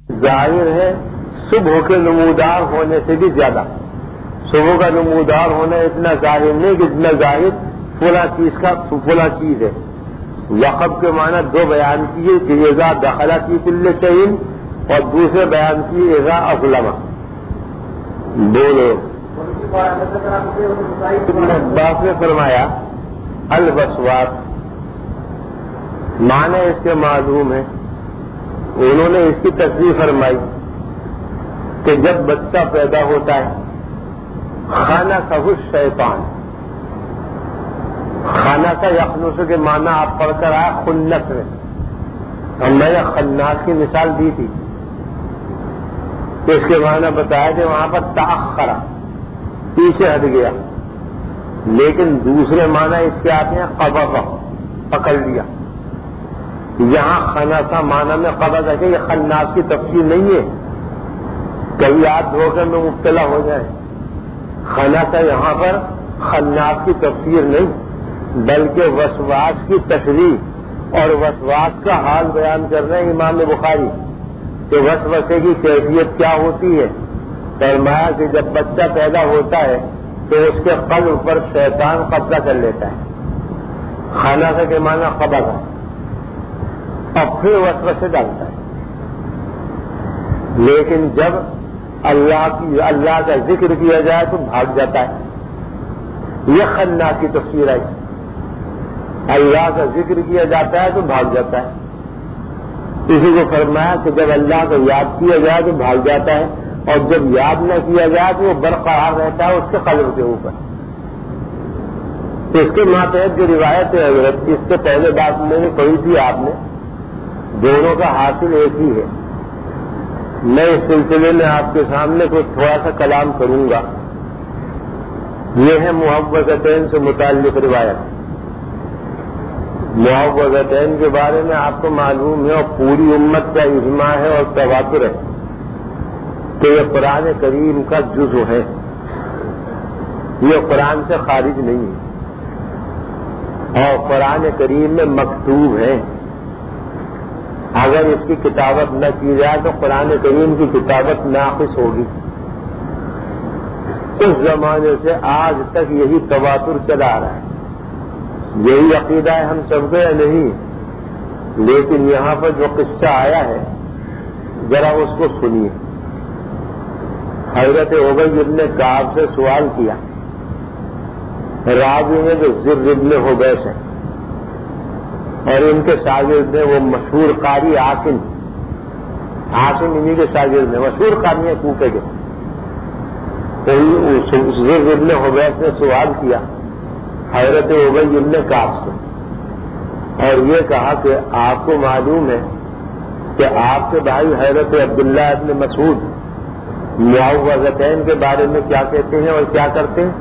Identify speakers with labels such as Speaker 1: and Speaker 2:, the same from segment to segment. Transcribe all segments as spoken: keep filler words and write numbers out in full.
Speaker 1: ظاہر ہے صبح کے نمودار ہونے سے بھی زیادہ. صبح کا نمودار ہونا اتنا ظاہر نہیں کہ اتنا ظاہر فلاں چیز کا فلاں چیز ہے. وقف کے معنی دو بیان کیے کہ اذا دخل فی کل شیء اور دوسرے بیان کیے اذا اظلم. بولو. ابن عباس نے فرمایا الوسواس معنی اس کے معلوم ہے. انہوں نے اس کی تصریح فرمائی کہ جب بچہ پیدا ہوتا ہے خانہ سہ شیطان. خانہ سا یخنس کے معنی آپ پڑھ کر آئے خنس میں. اور میں نے خناس کی مثال دی تھی تو اس کے معنی بتایا کہ وہاں پر تاخرا پیچھے ہٹ گیا. لیکن دوسرے معنی اس کے آتے ہیں قبض پکڑ لیا. یہاں خناسا معنی میں قبض ہے کہ یہ خناس کی تفسیر نہیں ہے کبھی آپ دھوکے میں مبتلا ہو جائے. خناسا یہاں پر خناس کی تفسیر نہیں بلکہ وسواس کی تشریح اور وسواس کا حال بیان کر رہے ہیں امام بخاری کہ وسوسے کی کیفیت کیا ہوتی ہے. فرمایا کہ جب بچہ پیدا ہوتا ہے تو اس کے قلب پر شیطان قبضہ کر لیتا ہے. خناسا کے معنی قبض ہے اور پھر وسوسے ڈالتا ہے. لیکن جب اللہ کی اللہ کا ذکر کیا جائے تو بھاگ جاتا ہے. یہ خناس کی تفسیر ہے. اللہ کا ذکر کیا جاتا ہے تو بھاگ جاتا ہے. اسی کو فرمایا کہ جب اللہ کو یاد کیا جائے تو بھاگ جاتا ہے اور جب یاد نہ کیا جائے تو وہ برقرار رہتا ہے اس کے قلب کے اوپر. تو اس کے ماتحت جو روایت ہے حضرت اس سے پہلے بات میں نے پڑھی تھی آپ نے دونوں کا حاصل ایک ہی ہے. میں اس سلسلے میں آپ کے سامنے کچھ تھوڑا سا کلام کروں گا. یہ ہے معوذتین سے متعلق روایت. معوذتین کے بارے میں آپ کو معلوم ہے اور پوری امت کا اجماع ہے اور تواتر ہے کہ یہ قرآن کریم کا جزو ہے. یہ قرآن سے خارج نہیں ہے اور قرآن کریم میں مکتوب ہے. اگر اس کی کتابت نہ کی جائے تو قرآن کریم کی کتابت ناقص ہوگی. اس زمانے سے آج تک یہی تواتر چلا آ رہا ہے. یہی عقیدہ ہے ہم سب کا یا نہیں. لیکن یہاں پر جو قصہ آیا ہے ذرا اس کو سنیے. حضرت ابی ابن کعب سے سوال کیا. راوی میں جو زر ابن حبیش ہے اور ان کے شاگرد ہیں وہ مشہور قاری عاصم. عاصم انہی کے شاگرد ہیں مشہور قاری ہیں کوفے کے. زر ابن حبیش نے سوال کیا حضرت ابی ابن کعب سے اور یہ کہا کہ آپ کو معلوم ہے کہ آپ کے بھائی حضرت عبداللہ ابن مسعود معوذتین کے بارے میں کیا کہتے ہیں اور کیا کرتے ہیں.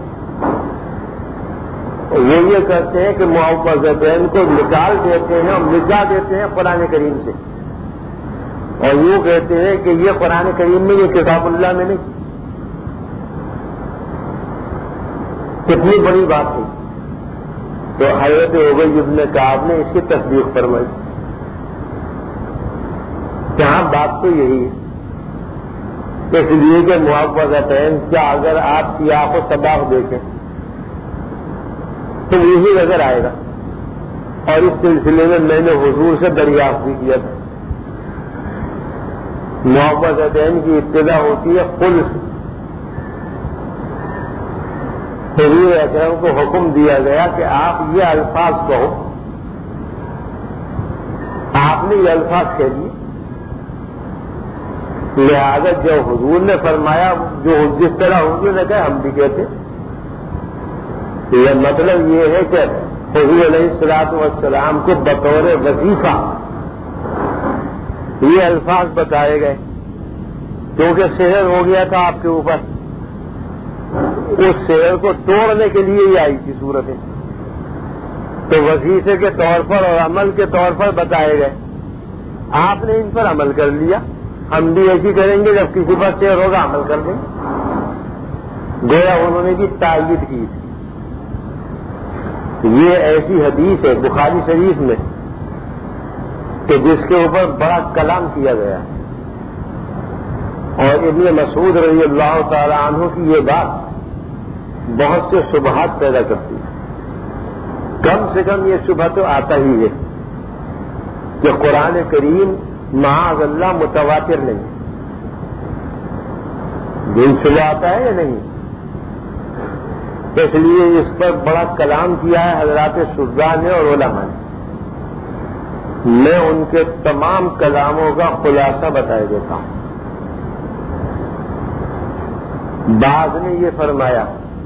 Speaker 1: وہ یہ کرتے ہیں کہ معوذتین کو نکال دیتے ہیں اور مٹا دیتے ہیں قرآن کریم سے اور یوں کہتے ہیں کہ یہ قرآن کریم میں یہ کتاب اللہ میں نہیں. کتنی بڑی بات ہے. تو حضرت ابی ابن کعب نے اس کی تصدیق فرمائی. یہاں بات تو یہی ہے اس لیے کہ معوذتین کیا اگر آپ سیاق و سباق دیکھیں تو یہی نظر آئے گا. اور اس سلسلے میں میں نے حضور سے دریافت بھی کیا تھا. معوذتین کی ابتدا ہوتی ہے قل سے. حضور اکرم کو حکم دیا گیا کہ آپ یہ الفاظ کہو. آپ نے یہ الفاظ کہہ دیے. لہذا جو حضور نے فرمایا جو جس طرح حضور نے کہا ہم بھی کہتے. یہ مطلب یہ ہے کہ حضور علیہ الصلوۃ والسلام کو بطور وظیفہ یہ الفاظ بتائے گئے کیونکہ سحر ہو گیا تھا آپ کے اوپر. اس سحر کو توڑنے کے لیے ہی آئی تھی صورتیں. تو وظیفے کے طور پر اور عمل کے طور پر بتائے گئے. آپ نے ان پر عمل کر لیا. ہم بھی ایسی کریں گے جب کسی پر سحر ہوگا عمل کر دیں گے. گویا انہوں نے بھی تائید کی تھی. یہ ایسی حدیث ہے بخاری شریف میں کہ جس کے اوپر بڑا کلام کیا گیا ہے. اور ابن مسعود رضی اللہ تعالی عنہ کی یہ بات بہت سے شبہات پیدا کرتی ہے. کم سے کم یہ شبہ تو آتا ہی ہے کہ قرآن کریم معاذ اللہ متواتر نہیں. یہ شبہ آتا ہے یا نہیں؟ اس لیے اس پر بڑا کلام کیا ہے حضرات شجاع نے اور علماء نے. میں ان کے تمام کلاموں کا خلاصہ بتایا دیتا ہوں. بعض نے یہ فرمایا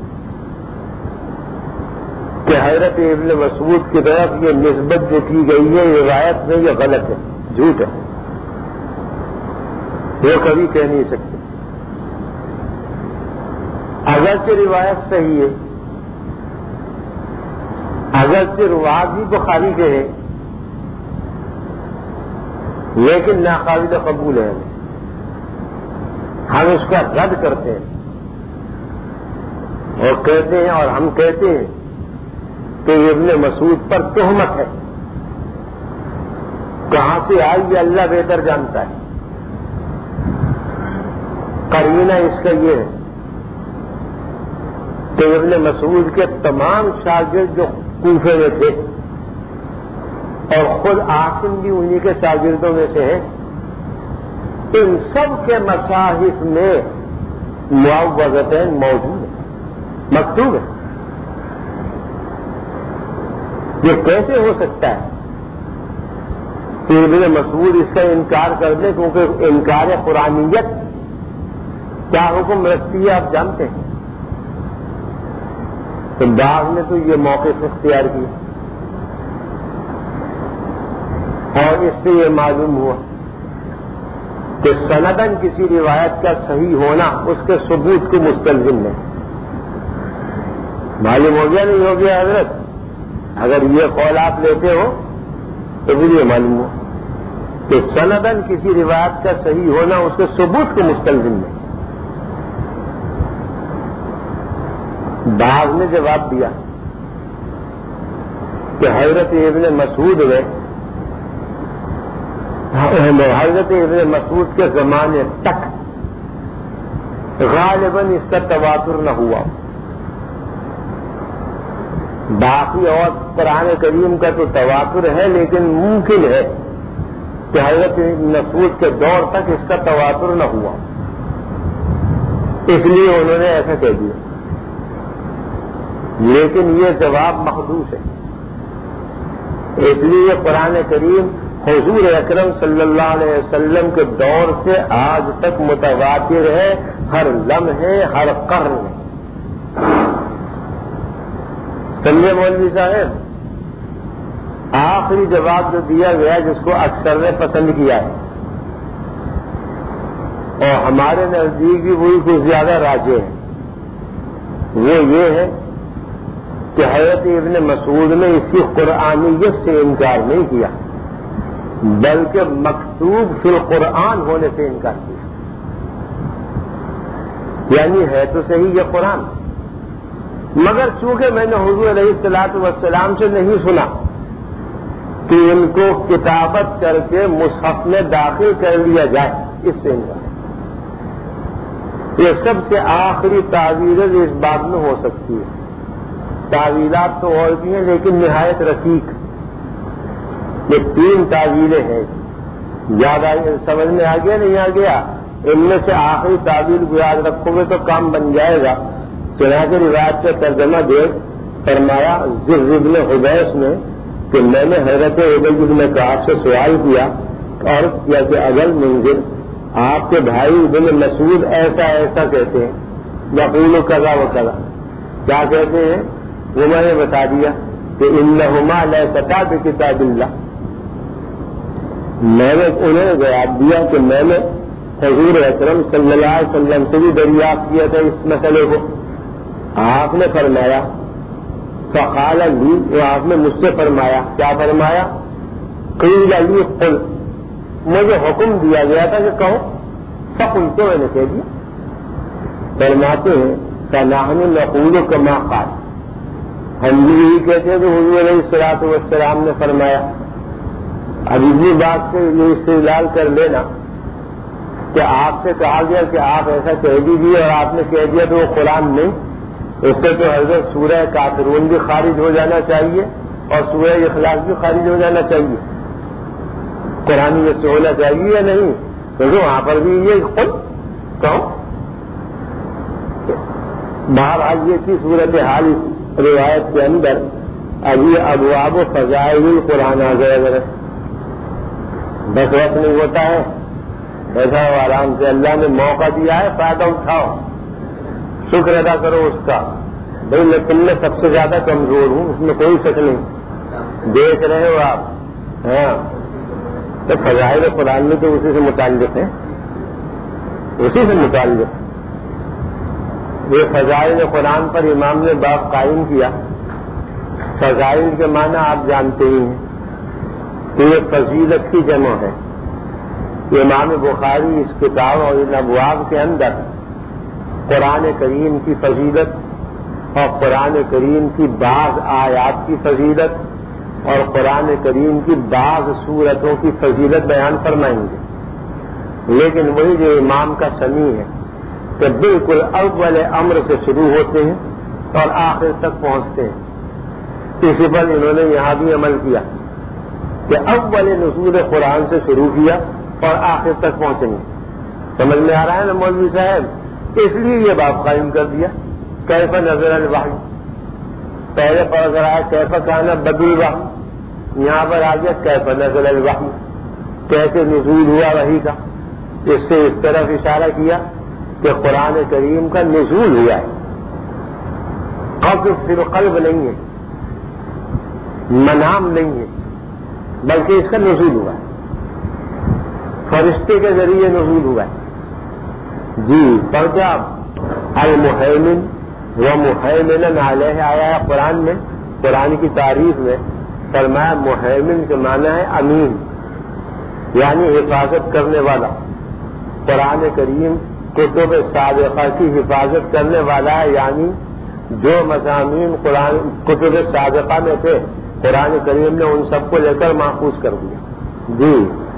Speaker 1: کہ حضرت ابن مسعود کی طرف یہ نسبت جو کی گئی ہے روایت میں یہ غلط ہے، جھوٹ ہے، وہ کبھی کہہ نہیں سکتے. اگرچہ روایت صحیح ہے، اگرچہ روایت بھی بخاری کے ہے، لیکن ناقابل قبول ہے. ہم اس کا رد کرتے ہیں اور کہتے ہیں، اور ہم کہتے ہیں کہ ابن مسعود پر تہمت ہے. کہاں سے آئی یہ اللہ بہتر جانتا ہے. قرینہ اس کا یہ ہے کہ ابن مسعود کے تمام شاگرد جو کوفے میں تھے اور خود عاصم بھی انہی کے شاگردوں میں سے ہے، ان سب کے مصاحف میں معوذتین موجود ہیں، مکتوب ہے. یہ کیسے ہو سکتا ہے کہ ابن مسعود اس کا انکار کر دیں؟ کیونکہ انکار قرآنیت کیا حکم رکھتی ہے آپ جانتے ہیں. تو بعض نے تو یہ موقف اختیار کیا اور اس سے یہ معلوم ہوا کہ سندن کسی روایت کا صحیح ہونا اس کے ثبوت کو مستلزم ہے. معلوم ہو گیا نہیں ہو گیا حضرت؟ اگر یہ قول آپ لیتے ہو تو پھر یہ معلوم ہو کہ سندن کسی روایت کا صحیح ہونا اس کے ثبوت کو مستلزم ہے. بعض نے جواب دیا کہ حضرت ابن مسعود نے حضرت ابن مسعود کے زمانے تک غالباً اس کا تواتر نہ ہوا. باقی اور قرآن کریم کا تو تواتر ہے، لیکن ممکن ہے کہ حضرت مسعود کے دور تک اس کا تواتر نہ ہوا. اس لیے انہوں نے ایسا کہہ دیا. لیکن یہ جواب محدود ہے. اس لیے قرآن کریم حضور اکرم صلی اللہ علیہ وسلم کے دور سے آج تک متواتر ہے، ہر لمحے، ہر قرن میں. سمجھے مولوی صاحب؟ آخری جواب جو دیا گیا جس کو اکثر نے پسند کیا ہے اور ہمارے نزدیک بھی وہی کچھ زیادہ راجے ہے، وہ یہ ہے کہ حضرت ابن مسعود نے اس کی قرآنیت سے انکار نہیں کیا بلکہ مکتوب فی القرآن ہونے سے انکار کیا. یعنی ہے تو صحیح یہ قرآن، مگر چونکہ میں نے حضور علیہ الصلوۃ والسلام سے نہیں سنا کہ ان کو کتابت کر کے مصحف میں داخل کر لیا جائے، اس سے انکار. یہ سب سے آخری تعویل اس بات میں ہو سکتی ہے. تعویلات تو اور بھی ہیں لیکن نہایت رقیق. یہ تین تعویلیں ہیں. زیادہ سمجھ میں آ گیا نہیں آ گیا؟ ان میں سے آخری تعویل کو یاد رکھو گے تو کام بن جائے گا. چنانچہ روایت کا ترجمہ دے فرمایا زر ابن حبیش نے کہ میں نے حضرت عبید بن کعب سے سوال کیا اور کیا کہ اجل منزل آپ کے بھائی ابن مسعود ایسا ایسا کہتے ہیں، یقول کذا و کذا، کیا کہتے ہیں؟ وہ میں نے بتا دیا کہ انہما لیستا بکتاب اللہ. میں نے انہوں نے جواب دیا کہ میں نے حضور اکرم صلی اللہ علیہ وسلم سے بھی دریافت کیا تھا اس مسئلے کو. آپ نے فرمایا فقال لی، وہ آپ نے مجھ سے فرمایا، کیا فرمایا؟ قیل لی قل، مجھے حکم دیا گیا تھا کہ کہو، فقلت، میں نے کہہ دیا. فرماتے ہیں فنحن نقول کما قال، ہم بھی یہی کہتے ہیں کہ حضور علیہ الصلوۃ والسلام نے فرمایا. اب اسی بات سے یہ استدلال کر لینا کہ کہ آپ سے کہا گیا کہ آپ ایسا کہہ دیجیے اور آپ نے کہہ دیا تو وہ قرآن نہیں، اس سے تو حضرت سورہ کافرون بھی خارج ہو جانا چاہیے اور سورہ اخلاص بھی خارج ہو جانا چاہیے، قرآن میں سے ہونا چاہیے یا نہیں؟ کیونکہ وہاں پر بھی یہ خود کہو بہرحال یہ کی صورت حال روایت کے اندر ابھی ابواب و فضائل القرآن آ گئے اگر بس وقت نہیں ہوتا ہے ایسا آرام سے اللہ نے موقع دیا ہے فائدہ اٹھاؤ، شکر ادا کرو اس کا، بھائی میں تم میں سب سے زیادہ کمزور ہوں، اس میں کوئی شک نہیں، دیکھ رہے ہو آپ، ہاں تو فضائل قرآن میں تو اسی سے متعلق ہے، اسی سے متعلق یہ فضائل قرآن پر امام نے باب قائم کیا۔ فضائل کے معنی آپ جانتے ہی ہیں کہ یہ فضیلت کی جمع ہے۔ امام بخاری اس کتاب اور ان ابواب کے اندر قرآن کریم کی فضیلت اور قرآن کریم کی بعض آیات کی فضیلت اور قرآن کریم کی بعض صورتوں کی فضیلت بیان فرمائیں گے، لیکن وہی جو امام کا سمیع ہے کہ بالکل اول امر سے شروع ہوتے ہیں اور آخر تک پہنچتے ہیں، اسی پر انہوں نے یہاں بھی عمل کیا کہ اول نزول قرآن سے شروع کیا اور آخر تک پہنچیں گے۔ سمجھ میں آ رہا ہے نا مولوی صاحب؟ اس لیے یہ باب قائم کر دیا کیف نزل الوحی، پہلے پر اگر آیا کیف کان بدل الوحی، یہاں پر آ گیا کیف نزل الوحی، کیسے نزول ہوا وحی کا، اس سے اس طرف اشارہ کیا کہ قرآن کریم کا نزول ہوا ہے، قذف فی القلب نہیں ہے، منام نہیں ہے، بلکہ اس کا نزول ہوا ہے، فرشتے کے ذریعے نزول ہوا ہے۔ جی پڑھتے آپ المحیمن و محیمن علیہ آیا ہے قرآن میں، قرآن کی تعریف میں فرمایا محیمن کے معنی ہے امین، یعنی حفاظت کرنے والا۔ قرآن کریم کتب سابقہ کی حفاظت کرنے والا ہے، یعنی جو مضامین قرآن کتب سابقہ میں تھے قرآن کریم نے ان سب کو لے کر محفوظ کر دیا۔ جی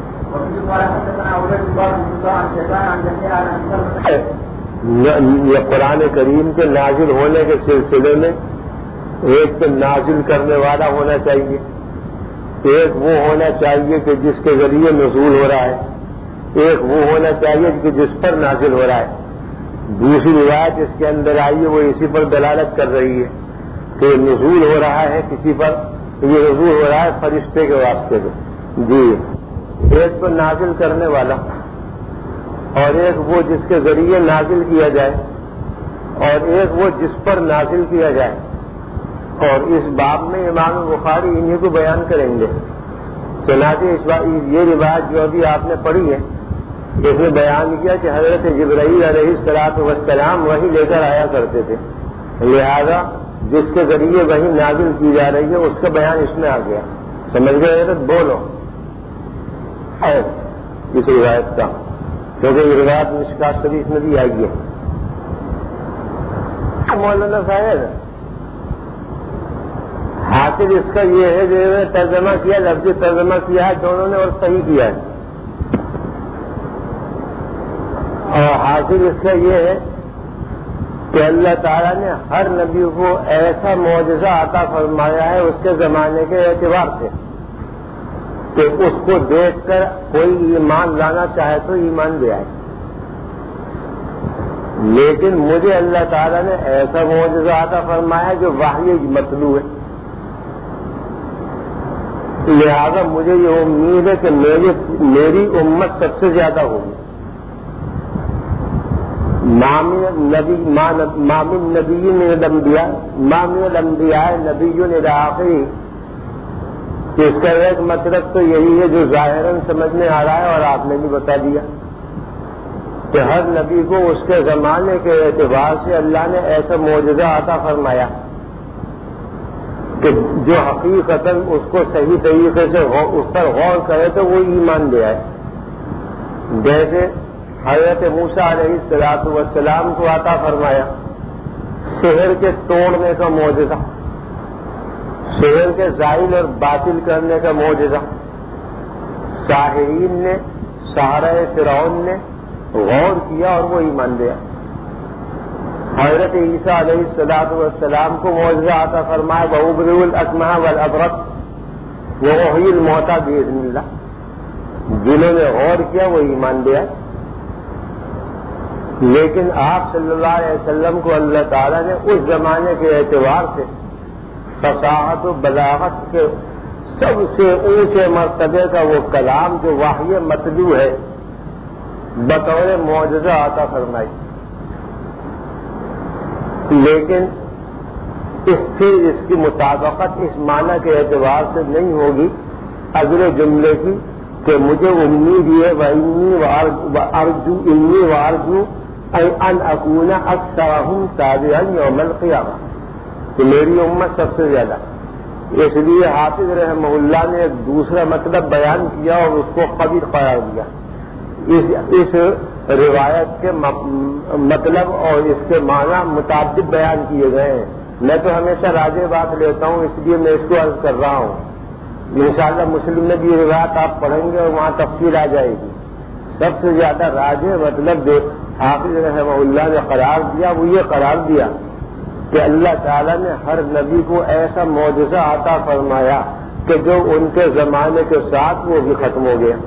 Speaker 1: یہ قرآن کریم کے نازل ہونے کے سلسلے میں ایک تو نازل کرنے والا ہونا چاہیے، ایک وہ ہونا چاہیے کہ جس کے ذریعے نزول ہو رہا ہے، ایک وہ ہونا چاہیے کہ جس پر نازل ہو رہا ہے۔ دوسری روایت اس کے اندر آئی ہے وہ اسی پر دلالت کر رہی ہے کہ نزول ہو رہا ہے کسی پر، یہ نزول ہو رہا ہے فرشتے کے واسطے سے۔ جی ایک تو نازل کرنے والا اور ایک وہ جس کے ذریعے نازل کیا جائے اور ایک وہ جس پر نازل کیا جائے، اور اس باب میں امام بخاری انہیں کو بیان کریں گے۔ چنانچہ اس بات یہ روایت جو ابھی آپ نے پڑھی ہے اس نے بیان کیا کہ حضرت جبرائیل علیہ الصلوۃ والسلام وہی لے کر آیا کرتے تھے، لہذا جس کے ذریعے وہی نازل کی جا رہی ہے اس کا بیان اس میں آ گیا۔ سمجھ گئے حضرت؟ بولو ہے اس روایت کا، کیونکہ یہ روایت مشکات شریف میں بھی آئی ہے۔ مولانا صاحب حاصل اس کا یہ ہے جو ترجمہ کیا، لفظی ترجمہ کیا ہے دونوں نے اور صحیح کیا ہے، اور حاصل اس کا یہ ہے کہ اللہ تعالیٰ نے ہر نبی کو ایسا معجزہ عطا فرمایا ہے اس کے زمانے کے اعتبار سے کہ اس کو دیکھ کر کوئی ایمان لانا چاہے تو ایمان لے آئے، لیکن مجھے اللہ تعالیٰ نے ایسا معجزہ عطا فرمایا ہے جو وحی مطلوع ہے، لہذا مجھے یہ امید ہے کہ میری میری امت سب سے زیادہ ہوگی۔ مامن نبی نے الانبیاء مامن الانبیاء نبی الآخری، اس کا ایک مطلب تو یہی ہے جو ظاہراً سمجھ میں آ رہا ہے اور آپ نے بھی بتا دیا کہ ہر نبی کو اس کے زمانے کے اعتبار سے اللہ نے ایسا معجزہ عطا فرمایا کہ جو حقیقتاً اس کو صحیح طریقے سے اس پر غور کرے تو وہ ایمان لے آئے۔ جیسے حضرت موسیٰ علیہ الصلوۃ والسلام کو عطا فرمایا سحر کے توڑنے کا معجزہ، سحر کے زائل اور باطل کرنے کا معجزہ۔ ساحرین نے، سحرہ فرعون نے غور کیا اور وہ ایمان دیا. حضرت عیسیٰ علیہ الصلوۃ والسلام کو معجزہ عطا فرمایا وَأُبْرِئُ الْأَكْمَحَ وَالْأَبْرَصَ وَأُحْيِي الْمَوْتَىٰ بِإِذْنِ اللَّهِ. جنہوں نے غور کیا وہ ایمان دیا. لیکن آپ صلی اللہ علیہ وسلم کو اللہ تعالیٰ نے اس زمانے کے اعتبار سے فصاحت و بلاغت کے سب سے اونچے مرتبے کا وہ کلام جو وحی مطلوع ہے بطور معجزہ عطا فرمائی. لیکن اس سے اس کی مطابقت اس معنی کے اعتبار سے نہیں ہوگی اگلے جملے کی کہ مجھے امید یہ وانی وارجو انی وارجو ان اکون اکثرہم تابعا یوم القیامہ کہ میری امت سب سے زیادہ. اس لیے حافظ رحمہ اللہ نے ایک دوسرا مطلب بیان کیا اور اس کو قبیح قرار دیا. اس, اس روایت کے مطلب اور اس کے معنی متعدد بیان کیے گئے ہیں. میں تو ہمیشہ راجح بات لیتا ہوں اس لیے میں اس کو عرض کر رہا ہوں. انشاءاللہ مسلم میں بھی یہ روایت آپ پڑھیں گے اور وہاں تفصیل آ جائے گی. سب سے زیادہ راجح مطلب جو حافظ رحمہ اللہ نے قرار دیا وہ یہ قرار دیا کہ اللہ تعالیٰ نے ہر نبی کو ایسا معجزہ عطا فرمایا کہ جو ان کے زمانے کے ساتھ وہ بھی ختم ہو گیا.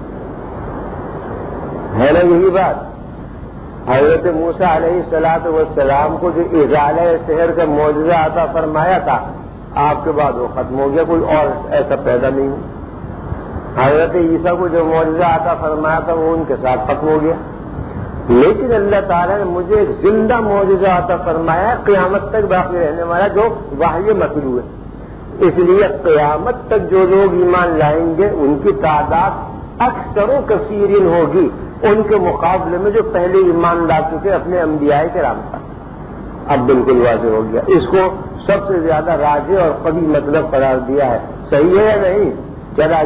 Speaker 1: ہے نا یہی بات؟ حضرت موسیٰ علیہ الصلوۃ والسلام کو جو ازالہ سحر کا معجزہ عطا فرمایا تھا آپ کے بعد وہ ختم ہو گیا, کوئی اور ایسا پیدا نہیں ہوا. حضرت عیسیٰ کو جو معجزہ عطا فرمایا تھا وہ ان کے ساتھ ختم ہو گیا. لیکن اللہ تعالیٰ نے مجھے ایک زندہ معجزہ عطا فرمایا ہے قیامت تک باقی رہنے والا جو وحی مطلوع ہے. اس لیے قیامت تک جو لوگ ایمان لائیں گے ان کی تعداد اکثر و کثیرین ہوگی ان کے مقابلے میں جو پہلے ایمان لا چکے اپنے انبیاء کرام کا. اب بالکل واضح ہو گیا. اس کو سب سے زیادہ راجح اور قوی مطلب قرار دیا ہے. صحیح ہے یا نہیں؟ چلا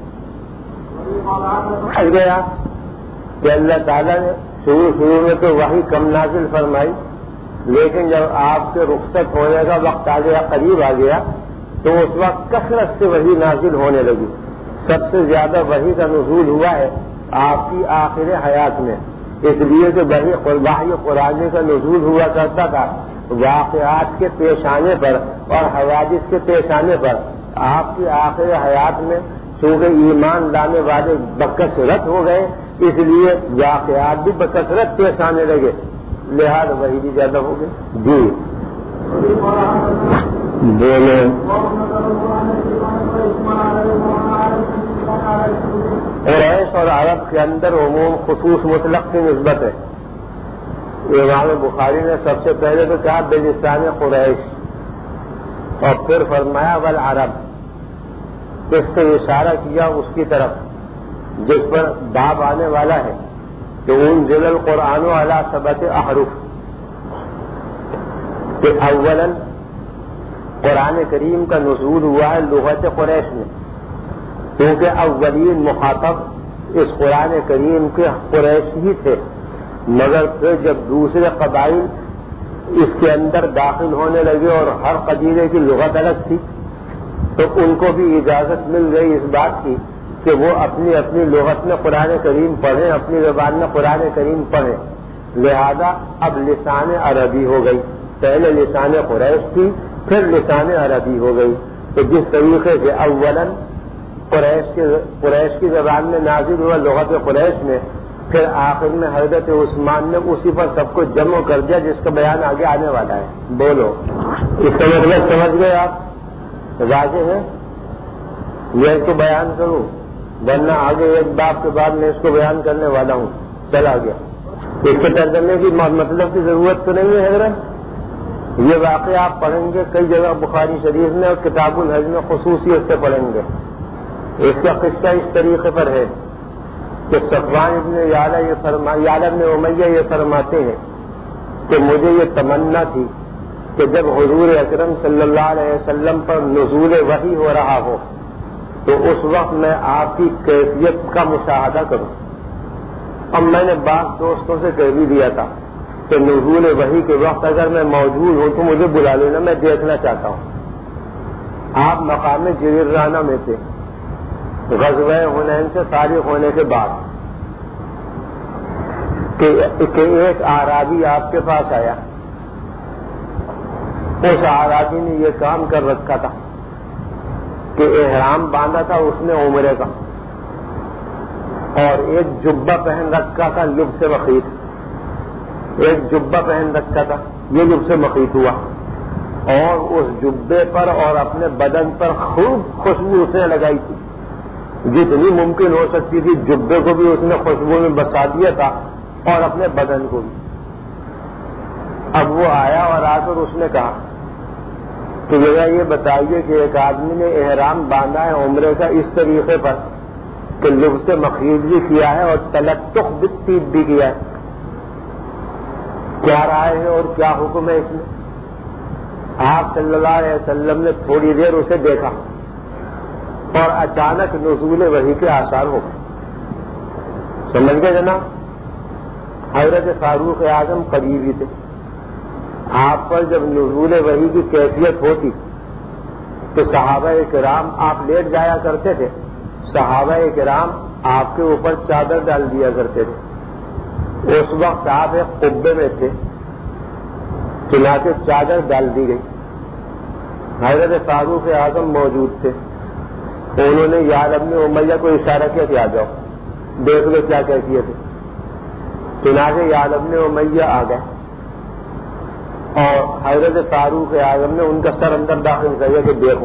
Speaker 1: گیا کہ اللہ تعالیٰ نے شروع شروع میں تو وحی کم نازل فرمائی, لیکن جب آپ کے رخصت ہونے کا وقت آ گیا, قریب آ گیا, تو اس وقت کثرت سے وحی نازل ہونے لگی. سب سے زیادہ وحی کا نزول ہوا ہے آپ کی آخر حیات میں, اس لیے کہ وحی قرآن کا نزول ہوا کرتا تھا واقعات کے پیش آنے پر اور حوادث کے پیش آنے پر. آپ کی آخر حیات میں چونکہ ایمان لانے والے بکثرت ہو گئے اس لیے واقعات بھی بکثرت پیش آنے لگے, لہذا وحی بھی زیادہ ہو گئے. جی بولے. قریش اور عرب کے اندر عموم خصوص مطلق کی نسبت ہے. امام بخاری نے سب سے پہلے تو کہا بلسان قریش اور پھر فرمایا والعرب. اس سے اشارہ کیا اس کی طرف جس پر باب آنے والا ہے کہ انزل القرآن علی سبعۃ احرف, کہ اولاً قرآن کریم کا نزول ہوا ہے لغت قریش میں, کیونکہ اولین مخاطب اس قرآن کریم کے قریش ہی تھے. مگر پھر جب دوسرے قبائل اس کے اندر داخل ہونے لگے اور ہر قبیلے کی لغت الگ تھی تو ان کو بھی اجازت مل گئی اس بات کی کہ وہ اپنی اپنی لغت میں قرآن کریم پڑھیں, اپنی زبان میں قرآن کریم پڑھیں. لہذا اب لسان عربی ہو گئی. پہلے لسان قریش تھی پھر لسان عربی ہو گئی. تو جس طریقے سے اولاً قریش کے قریش کی زبان میں نازل ہوا لغت قریش میں, پھر آخر میں حضرت عثمان نے اسی پر سب کو جمع کر دیا جس کا بیان آگے آنے والا ہے. بولو اس کا مطلب سمجھ گئے آپ؟ واضح ہے. میں اس کو بیان کروں ورنہ آگے ایک باب کے بعد میں اس کو بیان کرنے والا ہوں. چلا گیا. اس کے ترجمے کی مطلب کی ضرورت تو نہیں ہے حضرت. یہ واقعہ آپ پڑھیں گے کئی جگہ بخاری شریف میں اور کتاب الحج میں خصوصیت سے پڑھیں گے. اس کا قصہ اس طریقے پر ہے کہ صفوان ابن یعلا یہ فرما یعلا ابن امیہ یہ فرماتے ہیں کہ مجھے یہ تمنا تھی کہ جب حضور اکرم صلی اللہ علیہ وسلم پر نزول وحی ہو رہا ہو تو اس وقت میں آپ کی کیفیت کا مشاہدہ کروں. اب میں نے بعض دوستوں سے کہہ بھی دیا تھا کہ نزول وحی کے وقت اگر میں موجود ہوں تو مجھے بلا لینا, میں دیکھنا چاہتا ہوں. آپ مقام جعرانہ میں تھے غزوہ حنین سے فارغ ہونے کے بعد. کہ ایک اعرابی آپ کے پاس آیا، اس اعرابی نے یہ کام کر رکھا تھا کہ احرام باندھا تھا اس نے عمرے کا، اور ایک جبہ پہن رکھا تھا لبس مخیط، ایک جبہ پہن رکھا تھا، یہ لبس مخیط ہوا، اور اس جبے پر اور اپنے بدن پر خوب خوشبو اس نے لگائی تھی، جتنی ممکن ہو سکتی تھی جبے کو بھی اس نے خوشبو میں بسا دیا تھا اور اپنے بدن کو بھی۔ اب وہ آیا اور آ کر اس نے کہا کہ ذرا یہ بتائیے کہ ایک آدمی نے احرام باندھا ہے عمرے کا اس طریقے پر کہ لبس مخیط بھی کیا ہے اور تلطخ بالطیب بھی کیا ہے، کیا رائے ہے اور کیا حکم ہے اس میں؟ آپ صلی اللہ علیہ وسلم نے تھوڑی دیر اسے دیکھا اور اچانک نزول وحی کے آثار ہو گئے۔ سمجھ گئے جناب؟ حضرت فاروق اعظم قریبی تھے، آپ پر جب نزول وحی کی کیفیت ہوتی تو صحابہ کرام، آپ لیٹ جایا کرتے تھے، صحابہ کرام آپ کے اوپر چادر ڈال دیا کرتے تھے۔ اس وقت آپ ایک قبے میں تھے، چنانچہ چادر ڈال دی گئی، حضرت فاروق اعظم موجود تھے، انہوں نے یار ابن امیہ کو اشارہ کیا کہ آ جاؤ دیکھ لو کیا کیفیت ہے۔ چنانچہ یار ابن امیہ آ گئے اور حضرت فاروق اعظم نے ان کا سر اندر داخل کیا کہ دیکھو۔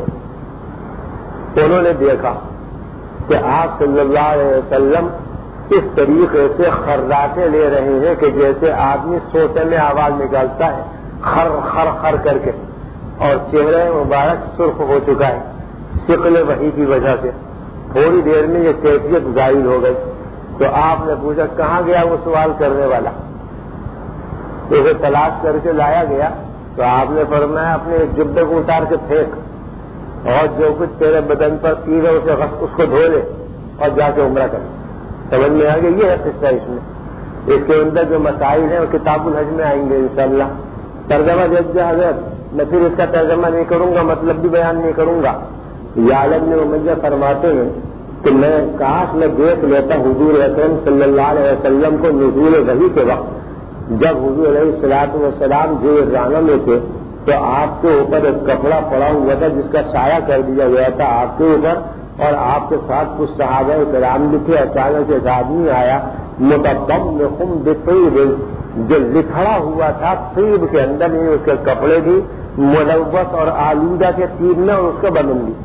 Speaker 1: انہوں نے دیکھا کہ آپ صلی اللہ علیہ وسلم اس طریقے سے خراٹے لے رہے ہیں کہ جیسے آدمی سوتے میں آواز نکالتا ہے، خر خر خر کر کے، اور چہرہ مبارک سرخ ہو چکا ہے ثقل وحی کی وجہ سے۔ تھوڑی دیر میں یہ کیفیت ظاہر ہو گئی تو آپ نے پوچھا کہاں گیا وہ سوال کرنے والا؟ اسے تلاش کر کے لایا گیا تو آپ نے فرمایا اپنے ایک جبے کو اتار کے پھینک اور جو کچھ تیرے بدن پر تیر ہے اسے اس کو دھو لے اور جا کے عمرہ کر۔ سمجھ میں آ گیا؟ یہ ہے قصہ اس میں۔ اس کے اندر جو مسائل ہیں وہ کتاب الحج میں آئیں گے انشاءاللہ۔ ترجمہ جج حضرت میں پھر اس کا ترجمہ نہیں کروں گا، مطلب بھی بیان نہیں کروں گا۔ یعلم نے امیہ فرماتے ہیں کہ میں کاش میں دیکھ لیتا حضور اکرم صلی اللہ علیہ وسلم کو نزول وحی کے وقت، جب حضور علیہ الصلوۃ والسلام جو رانا میں تھے تو آپ کے اوپر ایک کپڑا پڑا ہوا تھا جس کا سایہ کر دیا گیا تھا آپ کے اوپر، اور آپ کے ساتھ کچھ صحابہ کرام بھی تھے۔ اچانک ایک آدمی آیا متضمخ بطیب، جو لکھڑا ہوا تھا طیب کے اندر، نہیں اس کے کپڑے بھی ملوث اور آلودہ کے طیب میں، اور اس کا بدن بھی۔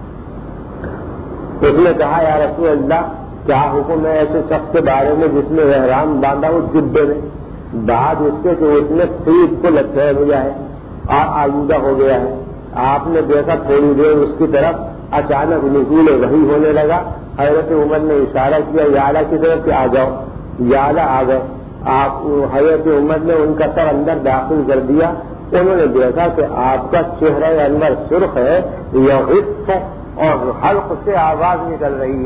Speaker 1: اس نے کہا یا رسول اللہ کیا حکم ہے ایسے شخص کے بارے میں جس نے احرام باندھا ہو جبے میں، بعد اس کے کہ اس نے طیب کو لٹکا دیا ہے اور آلودہ ہو گیا ہے؟ آپ نے دیکھا تھوڑی دیر اس کی طرف، اچانک نزول وحی ہونے لگا، حضرت عمر نے اشارہ کیا یالا کی طرف کہ آ جاؤ، یالا آ گئے۔ آپ حضرت عمر نے ان کا سر اندر داخل کر دیا، انہوں نے دیکھا کہ آپ کا چہرہ انور سرخ ہے، یغف اور حلق سے آواز نکل رہی ہے۔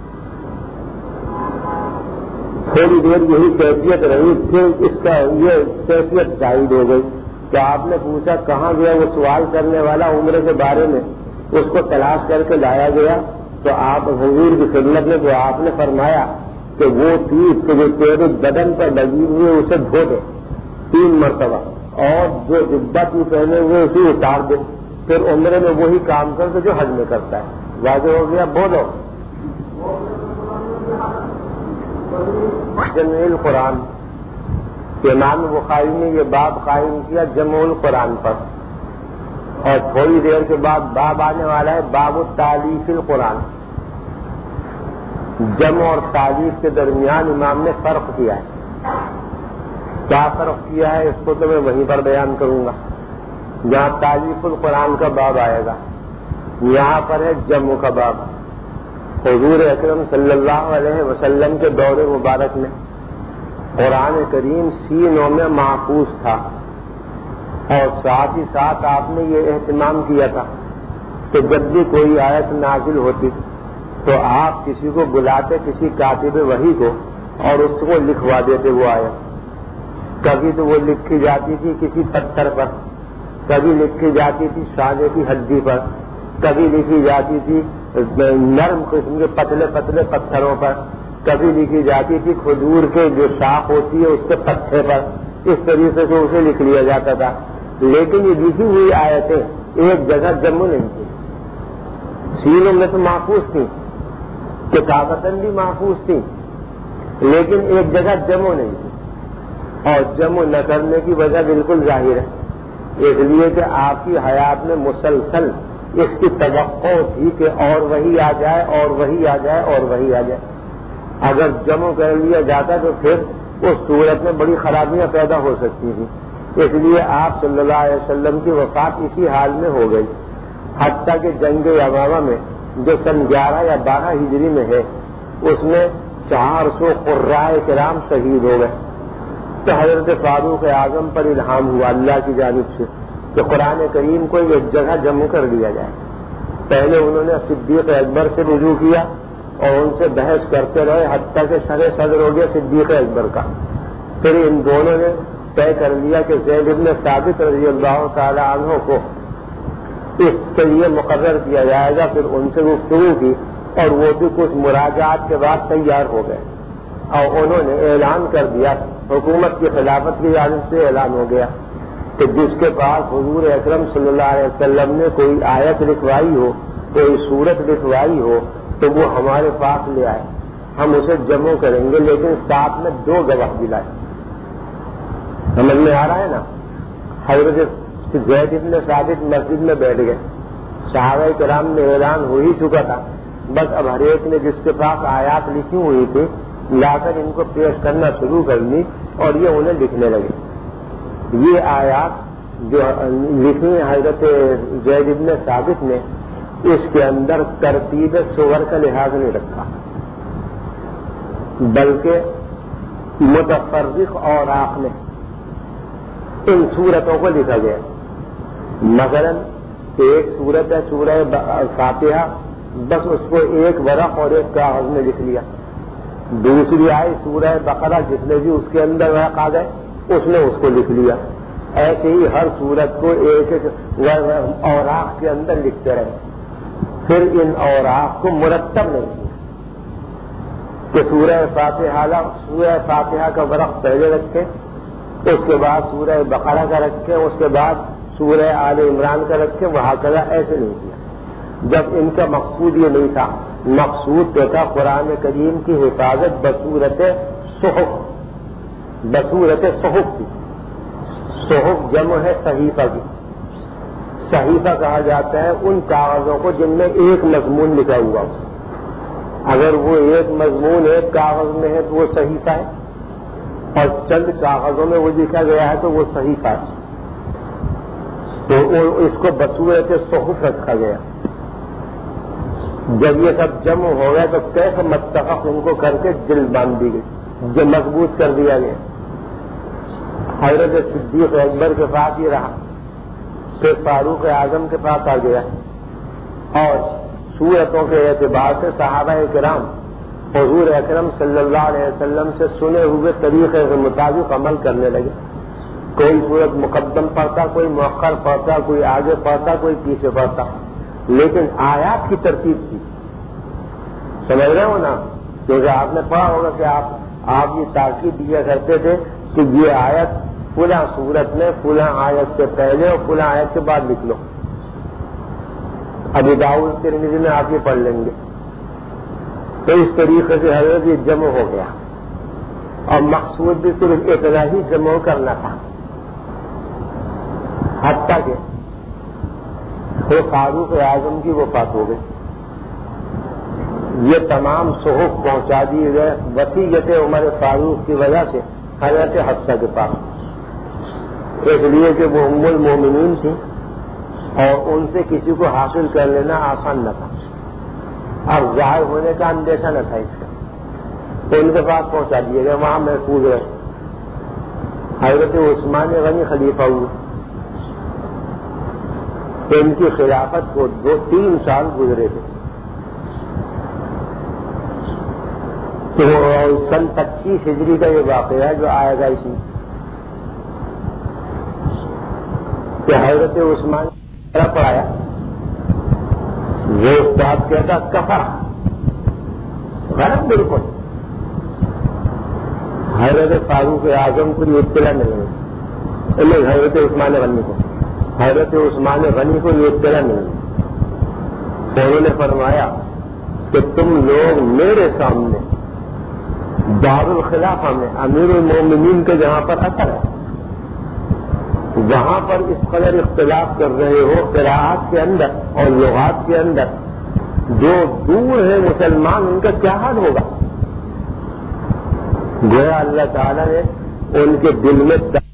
Speaker 1: تھوڑی دیر یہی کیفیت رہی، پھر اس کا یہ کیفیت ظاہر ہو گئی کہ آپ نے پوچھا کہاں گیا وہ سوال کرنے والا عمرے کے بارے میں؟ اس کو تلاش کر کے لایا گیا تو آپ حضور کی خدمت میں جو آپ نے فرمایا کہ وہ تیز جو تیرے بدن پر لگی ہوئی ہے اسے دھو دے تین مرتبہ، اور جو جبہ تو پہنے ہوئے اسے اتار دے، پھر عمرے میں وہی کام کر کے جو حج میں کرتا ہے۔ واضح ہو گیا؟ بولو۔ جمع القرآن، امام بخاری نے یہ باب قائم کیا جمع القرآن پر، اور تھوڑی دیر کے بعد باب آنے والا ہے باب تالیف القرآن۔ جمع اور تالیف کے درمیان امام نے فرق کیا ہے۔ کیا فرق کیا ہے اس کو تو میں وہیں پر بیان کروں گا جہاں تالیف القرآن کا باب آئے گا۔ یہاں پر ہے جمع کا باب۔ حضور اکرم صلی اللہ علیہ وسلم کے دور مبارک میں قرآن کریم سینوں میں محفوظ تھا، اور ساتھ ہی ساتھ آپ نے یہ اہتمام کیا تھا کہ جب بھی کوئی آیت نازل ہوتی تو آپ کسی کو بلاتے، کسی کاتب وحی کو، اور اس کو لکھوا دیتے وہ آیت۔ کبھی تو وہ لکھی جاتی تھی کسی پتھر پر، کبھی لکھی جاتی تھی سانے کی ہڈی پر، کبھی لکھی جاتی تھی نرم قسم کے پتلے پتلے پتھروں پر، کبھی لکھی جاتی تھی کھجور کے جو شاخ ہوتی ہے اس کے پتے پر، اس طریقے سے اسے لکھ لیا جاتا تھا. لیکن یہ لکھی ہوئی آیتیں ایک جگہ جمع نہیں تھی. سینوں میں تو محفوظ تھی، کتابتاً بھی محفوظ تھی، لیکن ایک جگہ جمع نہیں تھی. اور جمع نہ کرنے کی وجہ بالکل ظاہر ہے، اس لیے کہ آپ کی حیات میں مسلسل اس کی توقع تھی کہ اور وہی آ جائے اور وہی آ جائے اور وہی آ جائے. اگر جمع کر لیا جاتا تو پھر اس صورت میں بڑی خرابیاں پیدا ہو سکتی تھیں. اس لیے آپ صلی اللہ علیہ وسلم کی وفات اسی حال میں ہو گئی. حتیٰ کہ جنگ یمامہ میں جو سن گیارہ یا بارہ ہجری میں ہے اس میں چار سو قرائے کرام شہید ہو گئے. تو حضرت فاروق اعظم پر الہام ہوا اللہ کی جانب سے کہ قرآن کریم کو ایک جگہ جمع کر دیا جائے. پہلے انہوں نے صدیق اکبر سے رجوع کیا اور ان سے بحث کرتے رہے حتیٰ کہ سر صدر ہو گیا صدیق اکبر کا. پھر ان دونوں نے طے کر لیا کہ زید بن ثابت رضی اللہ تعالی عنہ کو اس کے لیے مقرر کیا جائے گا. پھر ان سے گفتگو کی اور وہ بھی کچھ مراجعات کے بعد تیار ہو گئے اور انہوں نے اعلان کر دیا، حکومت کی خلافت کی جانب سے اعلان ہو گیا کہ جس کے پاس حضور اکرم صلی اللہ علیہ وسلم نے کوئی آیت لکھوائی ہو، کوئی سورت لکھوائی ہو تو وہ ہمارے پاس لے آئے، ہم اسے جمع کریں گے، لیکن ساتھ میں دو گواہ بھی لائے. سمجھ میں آ رہا ہے نا؟ حضرت زید بن ثابت مسجد میں بیٹھ گئے، صحابہ کرام میں اعلان ہو ہی چکا تھا، بس اب ہر ایک نے جس کے پاس آیات لکھی ہوئی تھی لا کر ان کو پیش کرنا شروع کر دی اور یہ انہیں لکھنے لگے. یہ آیات جو لکھی حضرت زید بن ثابت نے اس کے اندر ترتیب سور کا لحاظ نہیں رکھا، بلکہ متفرق اوراق میں ان صورتوں کو لکھا گیا. مثلا ایک صورت ہے سورہ فاتحہ، بس اس کو ایک ورق اور ایک کاغذ میں لکھ لیا. دوسری آئی سورہ بقرہ، جتنے بھی اس کے اندر ورق آ گئے اس نے اس کو لکھ لیا. ایسے ہی ہر صورت کو ایک ایک اوراق کے اندر لکھتے رہے. پھر ان اوراق کو مرتب نہیں کیا کہ سورہ فاتحہ سورہ فاتحہ کا ورق پہلے رکھیں، اس کے بعد سورہ بقرہ کا رکھیں، اس کے بعد سورہ آل عمران کا رکھیں، وہاں کا ایسے نہیں کیا. جب ان کا مقصود یہ نہیں تھا، مقصود تو تھا قرآن کریم کی حفاظت بصورت صحف، بصورت صحف کی. صحف جمع ہے صحیفہ کی. صحیفہ کہا جاتا ہے ان کاغذوں کو جن میں ایک مضمون لکھا ہوا ہو. اگر وہ ایک مضمون ایک کاغذ میں ہے تو وہ صحیفہ ہے، اور چند کاغذوں میں وہ لکھا گیا ہے تو وہ صحیفہ ہے. تو اس کو بصورت صحف رکھا گیا. جب یہ سب جمع ہو گئے تو کیسے متفق ان کو کر کے جلد باندھ دی گئی، جو مضبوط کر دیا گیا. حضرت صدیق اکبر کے پاس یہ رہا، پھر فاروق اعظم کے پاس آ گیا، اور صورتوں کے اعتبار سے صحابہ کرام حضور اکرم صلی اللہ علیہ وسلم سے سنے ہوئے طریقے کے مطابق عمل کرنے لگے. کوئی صورت مقدم پڑھتا، کوئی مؤخر پڑھتا، کوئی آگے پڑھتا، کوئی پیچھے پڑھتا، لیکن آیات کی ترتیب تھی. سمجھ رہے ہو نا؟ کیونکہ آپ نے پڑھا ہوگا کہ آپ آپ یہ تاکید دیا کرتے تھے کہ یہ آیت فلاں صورت میں فلاں آیت سے پہلے اور فلاں آیت کے بعد لکھ لو. ابو داؤد ترمذی میں آپ یہ پڑھ لیں گے. تو اس طریقے سے حضرت یہ جمع ہو گیا، اور مقصود بھی صرف اتنا ہی جمع کرنا تھا. حتیٰ کہ وہ فاروق اعظم کی وفات ہو گئی. یہ تمام صحف پہنچا دیے گئے وصیت عمر فاروق کی وجہ سے حضرت حفصہ کے پاس، اس لیے کہ وہ ام المومنین تھی اور ان سے کسی کو حاصل کر لینا آسان نہ تھا. اب ظاہر ہونے کا اندیشہ نہ تھا اس کا، تو ان کے پاس پہنچا دیے گئے، وہاں محفوظ رہے. حضرت عثمان غنی خلیفہ ہوئے، ان کی خلافت کو دو تین سال گزرے تھے. تو سن پچیس ہجری کا یہ واقعہ ہے جو آئے گا اس میں کہ حضرت عثمان پڑھایا، وہ استاد کہتا کفر غلط بالکل، حضرت فاروق اعظم کو یہ اطلاع مل گئی، نہیں حضرت عثمان غنی کو، حضرت عثمان غنی کو یہ اطلاع مل گئی، انہوں نے فرمایا کہ تم لوگ میرے سامنے دارالخلافہ میں امیر المومنین کے جہاں پر اثر ہے وہاں پر اس قدر اختلاف کر رہے ہو قراءات کے اندر اور لغات کے اندر، جو دور ہے مسلمان ان کا کیا حال ہوگا؟ گویا اللہ تعالیٰ نے ان کے دل میں